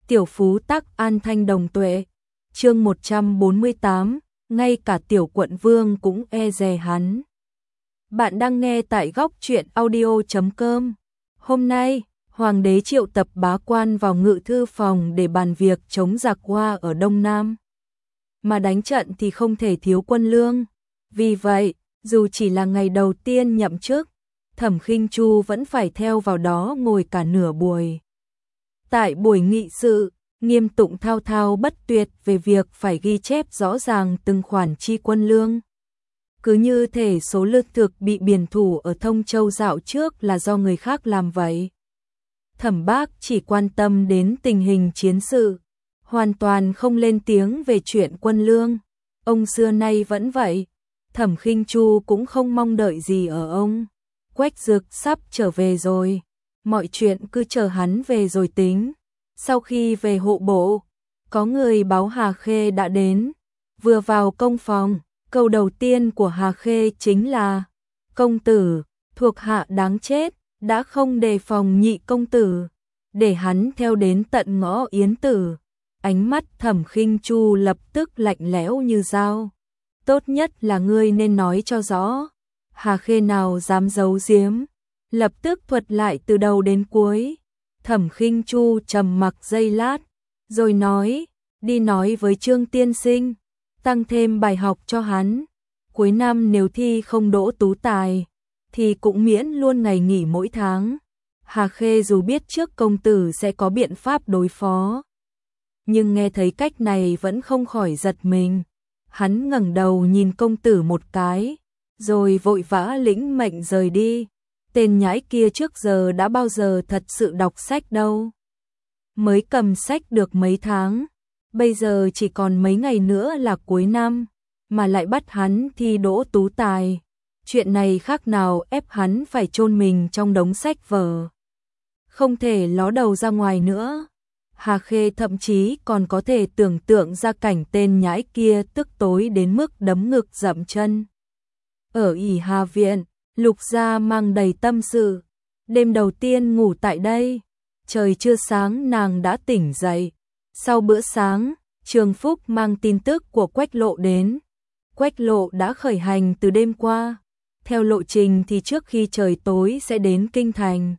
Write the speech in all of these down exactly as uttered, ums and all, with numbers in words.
Tiểu phú tắc an thanh đồng tuệ. Chương một trăm bốn mươi tám, ngay cả tiểu quận vương cũng e dè hắn. Bạn đang nghe tại góc truyện audio chấm com. Hôm nay, hoàng đế triệu tập bá quan vào ngự thư phòng để bàn việc chống giặc Hoa ở Đông Nam. Mà đánh trận thì không thể thiếu quân lương. Vì vậy, dù chỉ là ngày đầu tiên nhậm chức, Thẩm Khinh Chu vẫn phải theo vào đó ngồi cả nửa buổi. Tại buổi nghị sự, Nghiêm Tụng thao thao bất tuyệt về việc phải ghi chép rõ ràng từng khoản chi quân lương. Cứ như thể số lương thực bị biển thủ ở Thông Châu dạo trước là do người khác làm vậy. Thẩm Bác chỉ quan tâm đến tình hình chiến sự, hoàn toàn không lên tiếng về chuyện quân lương. Ông xưa nay vẫn vậy, Thẩm Khinh Chu cũng không mong đợi gì ở ông. Quách Dực sắp trở về rồi, mọi chuyện cứ chờ hắn về rồi tính. Sau khi về hộ bộ, có người báo Hà Khê đã đến. Vừa vào công phòng, câu đầu tiên của Hà Khê chính là: công tử, thuộc hạ đáng chết, đã không đề phòng nhị công tử, để hắn theo đến tận ngõ Yến Tử. Ánh mắt Thẩm Khinh Chu lập tức lạnh lẽo như dao. Tốt nhất là ngươi nên nói cho rõ. Hà Khê nào dám giấu giếm, lập tức thuật lại từ đầu đến cuối. Thẩm Khinh Chu trầm mặc giây lát, rồi nói: đi nói với Trương tiên sinh, tăng thêm bài học cho hắn. Cuối năm nếu thi không đỗ tú tài, thì cũng miễn luôn ngày nghỉ mỗi tháng. Hà Khê dù biết trước công tử sẽ có biện pháp đối phó, nhưng nghe thấy cách này vẫn không khỏi giật mình. Hắn ngẩng đầu nhìn công tử một cái, rồi vội vã lĩnh mệnh rời đi. Tên nhãi kia trước giờ đã bao giờ thật sự đọc sách đâu. Mới cầm sách được mấy tháng, bây giờ chỉ còn mấy ngày nữa là cuối năm, mà lại bắt hắn thi đỗ tú tài. Chuyện này khác nào ép hắn phải chôn mình trong đống sách vở, không thể ló đầu ra ngoài nữa. Hà Khê thậm chí còn có thể tưởng tượng ra cảnh tên nhãi kia tức tối đến mức đấm ngực dậm chân. Ở ỷ Hà Viện, Lục Gia mang đầy tâm sự. Đêm đầu tiên ngủ tại đây, trời chưa sáng nàng đã tỉnh dậy. Sau bữa sáng, Trường Phúc mang tin tức của Quách Lộ đến. Quách Lộ đã khởi hành từ đêm qua. Theo lộ trình thì trước khi trời tối sẽ đến Kinh Thành.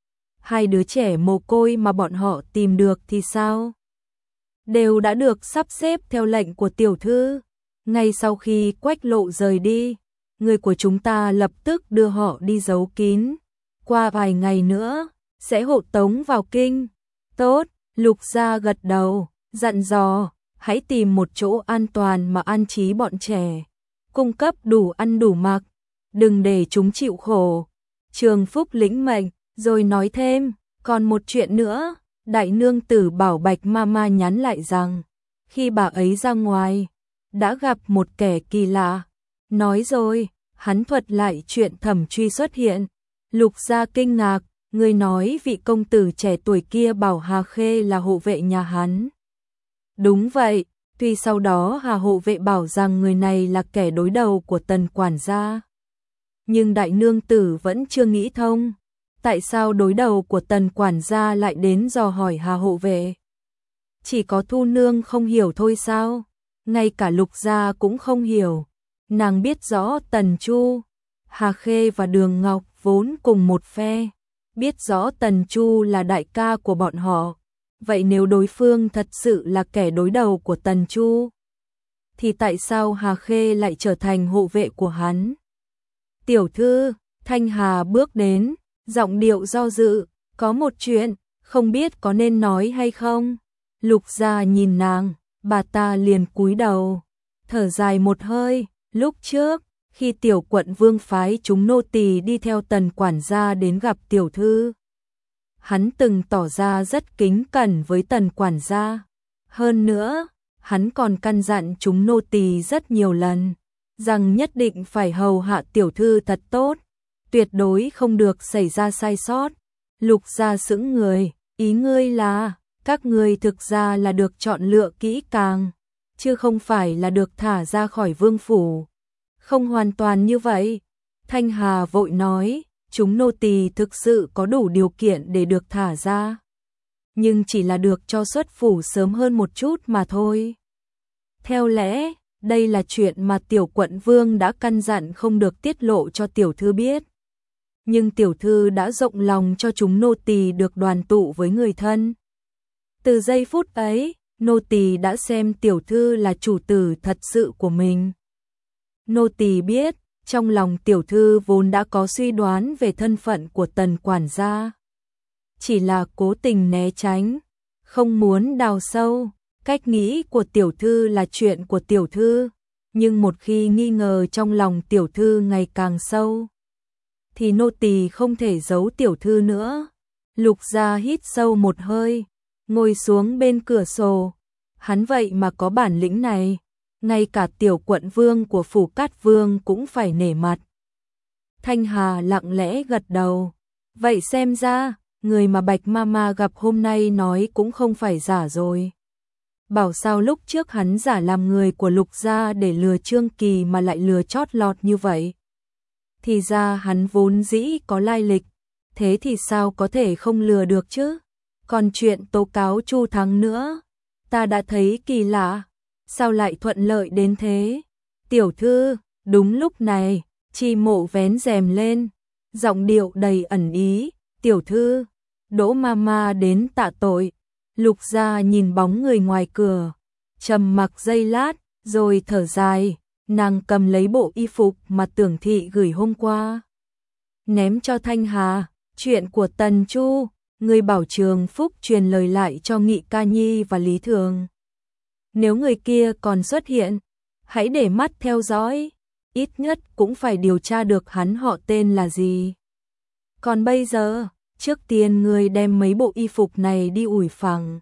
Hai đứa trẻ mồ côi mà bọn họ tìm được thì sao? Đều đã được sắp xếp theo lệnh của tiểu thư. Ngay sau khi Quách Lộ rời đi, người của chúng ta lập tức đưa họ đi giấu kín. Qua vài ngày nữa, sẽ hộ tống vào kinh. Tốt, Lục Gia gật đầu, dặn dò, hãy tìm một chỗ an toàn mà an trí bọn trẻ. Cung cấp đủ ăn đủ mặc, đừng để chúng chịu khổ. Trường Phúc lĩnh mệnh, rồi nói thêm, còn một chuyện nữa. Đại nương tử bảo Bạch Mama nhắn lại rằng, khi bà ấy ra ngoài, đã gặp một kẻ kỳ lạ. Nói rồi, hắn thuật lại chuyện Thẩm Truy xuất hiện. Lục Gia kinh ngạc, người nói vị công tử trẻ tuổi kia bảo Hà Khê là hộ vệ nhà hắn. Đúng vậy, tuy sau đó Hà hộ vệ bảo rằng người này là kẻ đối đầu của Tần quản gia, nhưng đại nương tử vẫn chưa nghĩ thông. Tại sao đối đầu của Tần quản gia lại đến dò hỏi Hà hộ vệ? Chỉ có Thu nương không hiểu thôi sao? Ngay cả Lục Gia cũng không hiểu. Nàng biết rõ Tần Chu, Hà Khê và Đường Ngọc vốn cùng một phe, biết rõ Tần Chu là đại ca của bọn họ. Vậy nếu đối phương thật sự là kẻ đối đầu của Tần Chu, thì tại sao Hà Khê lại trở thành hộ vệ của hắn? Tiểu thư, Thanh Hà bước đến, giọng điệu do dự, có một chuyện, không biết có nên nói hay không. Lục Gia nhìn nàng, bà ta liền cúi đầu, thở dài một hơi. Lúc trước, khi tiểu quận vương phái chúng nô tỳ đi theo Tần quản gia đến gặp tiểu thư, hắn từng tỏ ra rất kính cẩn với Tần quản gia. Hơn nữa, hắn còn căn dặn chúng nô tỳ rất nhiều lần, rằng nhất định phải hầu hạ tiểu thư thật tốt, tuyệt đối không được xảy ra sai sót. Lục Gia sững người, ý ngươi là, các ngươi thực ra là được chọn lựa kỹ càng, chứ không phải là được thả ra khỏi vương phủ. Không hoàn toàn như vậy. Thanh Hà vội nói, chúng nô tỳ thực sự có đủ điều kiện để được thả ra. nhưng chỉ là được cho xuất phủ sớm hơn một chút mà thôi. Theo lẽ, đây là chuyện mà tiểu quận vương đã căn dặn không được tiết lộ cho tiểu thư biết. Nhưng tiểu thư đã rộng lòng cho chúng nô tỳ được đoàn tụ với người thân. Từ giây phút ấy, nô tỳ đã xem tiểu thư là chủ tử thật sự của mình. Nô tỳ biết, trong lòng tiểu thư vốn đã có suy đoán về thân phận của Tần quản gia. Chỉ là cố tình né tránh, không muốn đào sâu. Cách nghĩ của tiểu thư là chuyện của tiểu thư, nhưng một khi nghi ngờ trong lòng tiểu thư ngày càng sâu, thì nô tỳ không thể giấu tiểu thư nữa. Lục Gia hít sâu một hơi, ngồi xuống bên cửa sổ. Hắn vậy mà có bản lĩnh này, ngay cả tiểu quận vương của phủ Cát Vương cũng phải nể mặt. Thanh Hà lặng lẽ gật đầu. Vậy xem ra, người mà Bạch Mama gặp hôm nay nói cũng không phải giả rồi. Bảo sao lúc trước hắn giả làm người của Lục Gia để lừa Trương Kỳ mà lại lừa chót lọt như vậy. Thì ra hắn vốn dĩ có lai lịch, thế thì sao có thể không lừa được chứ? Còn chuyện tố cáo Chu Thắng nữa, ta đã thấy kỳ lạ, sao lại thuận lợi đến thế? Tiểu thư, đúng lúc này, Chi Mộ vén rèm lên, giọng điệu đầy ẩn ý, tiểu thư, Đỗ Mama đến tạ tội. Lục Gia nhìn bóng người ngoài cửa, trầm mặc giây lát, rồi thở dài, nàng cầm lấy bộ y phục mà Tưởng Thị gửi hôm qua. Ném cho Thanh Hà, chuyện của Tần Chu, người bảo Trường Phúc truyền lời lại cho Nghị Ca Nhi và Lý Thường. Nếu người kia còn xuất hiện, hãy để mắt theo dõi, ít nhất cũng phải điều tra được hắn họ tên là gì. Còn bây giờ, trước tiên người đem mấy bộ y phục này đi ủi phẳng,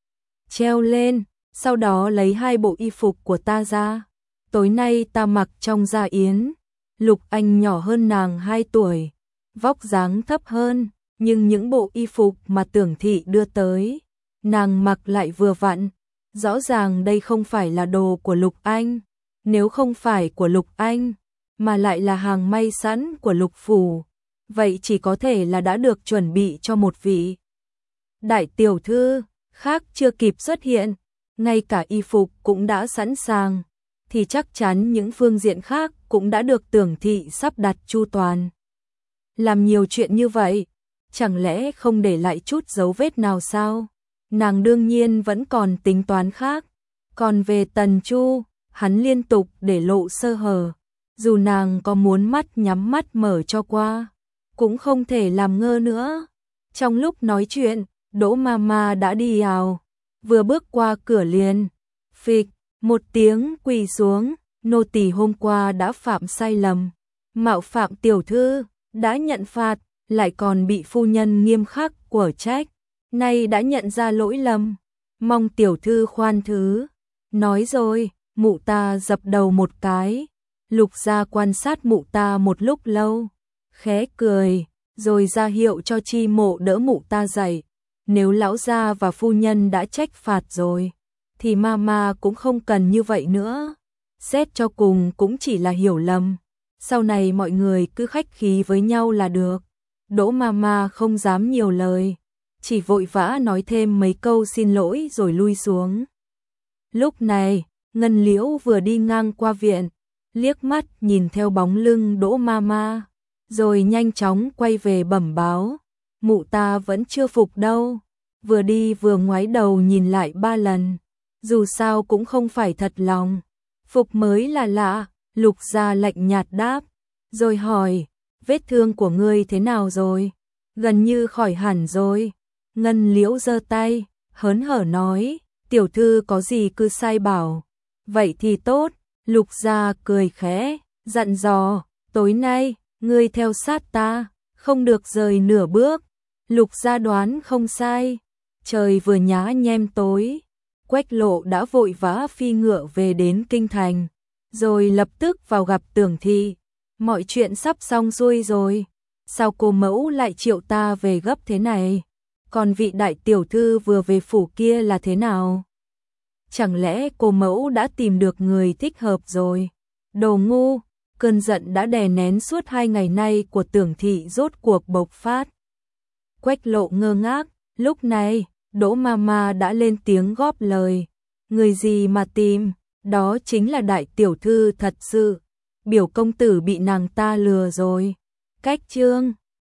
treo lên, sau đó lấy hai bộ y phục của ta ra. Tối nay ta mặc trong gia yến. Lục Anh nhỏ hơn nàng hai tuổi, vóc dáng thấp hơn, nhưng những bộ y phục mà Tưởng Thị đưa tới, nàng mặc lại vừa vặn. Rõ ràng đây không phải là đồ của Lục Anh, nếu không phải của Lục Anh, mà lại là hàng may sẵn của Lục phủ, vậy chỉ có thể là đã được chuẩn bị cho một vị đại tiểu thư khác chưa kịp xuất hiện, ngay cả y phục cũng đã sẵn sàng, thì chắc chắn những phương diện khác cũng đã được Tưởng Thị sắp đặt chu toàn. Làm nhiều chuyện như vậy, chẳng lẽ không để lại chút dấu vết nào sao? Nàng đương nhiên vẫn còn tính toán khác. Còn về Tần Chu, hắn liên tục để lộ sơ hở, dù nàng có muốn mắt nhắm mắt mở cho qua, cũng không thể làm ngơ nữa. Trong lúc nói chuyện, Đỗ Mama đã đi ào, vừa bước qua cửa liền, phịch, một tiếng quỳ xuống, nô tỳ hôm qua đã phạm sai lầm, mạo phạm tiểu thư, đã nhận phạt, lại còn bị phu nhân nghiêm khắc quở trách, nay đã nhận ra lỗi lầm, mong tiểu thư khoan thứ. Nói rồi, mụ ta dập đầu một cái. Lục Gia quan sát mụ ta một lúc lâu, khẽ cười, rồi ra hiệu cho Chi Mộ đỡ mụ ta dậy. Nếu lão gia và phu nhân đã trách phạt rồi, thì mama cũng không cần như vậy nữa. Xét cho cùng cũng chỉ là hiểu lầm, sau này mọi người cứ khách khí với nhau là được. Đỗ Mama không dám nhiều lời, chỉ vội vã nói thêm mấy câu xin lỗi rồi lui xuống. Lúc này, Ngân Liễu vừa đi ngang qua viện, liếc mắt nhìn theo bóng lưng Đỗ Mama, rồi nhanh chóng quay về bẩm báo, mụ ta vẫn chưa phục đâu. Vừa đi vừa ngoái đầu nhìn lại ba lần, dù sao cũng không phải thật lòng. Phục mới là lạ. Lục Gia lạnh nhạt đáp, rồi hỏi, vết thương của ngươi thế nào rồi? Gần như khỏi hẳn rồi. Ngân Liễu giơ tay, hớn hở nói, tiểu thư có gì cứ sai bảo. Vậy thì tốt. Lục Gia cười khẽ, dặn dò, tối nay, ngươi theo sát ta, không được rời nửa bước. Lục Gia đoán không sai. Trời vừa nhá nhem tối, Quách Lộ đã vội vã phi ngựa về đến kinh thành, rồi lập tức vào gặp Tưởng Thị. Mọi chuyện sắp xong xuôi rồi, sao cô mẫu lại triệu ta về gấp thế này? Còn vị đại tiểu thư vừa về phủ kia là thế nào? Chẳng lẽ cô mẫu đã tìm được người thích hợp rồi? Đồ ngu, cơn giận đã đè nén suốt hai ngày nay của Tưởng Thị rốt cuộc bộc phát. Quách Lộ ngơ ngác, lúc này, Đỗ Mama đã lên tiếng góp lời. Người gì mà tìm, đó chính là đại tiểu thư thật sự. Biểu công tử bị nàng ta lừa rồi. Cách chương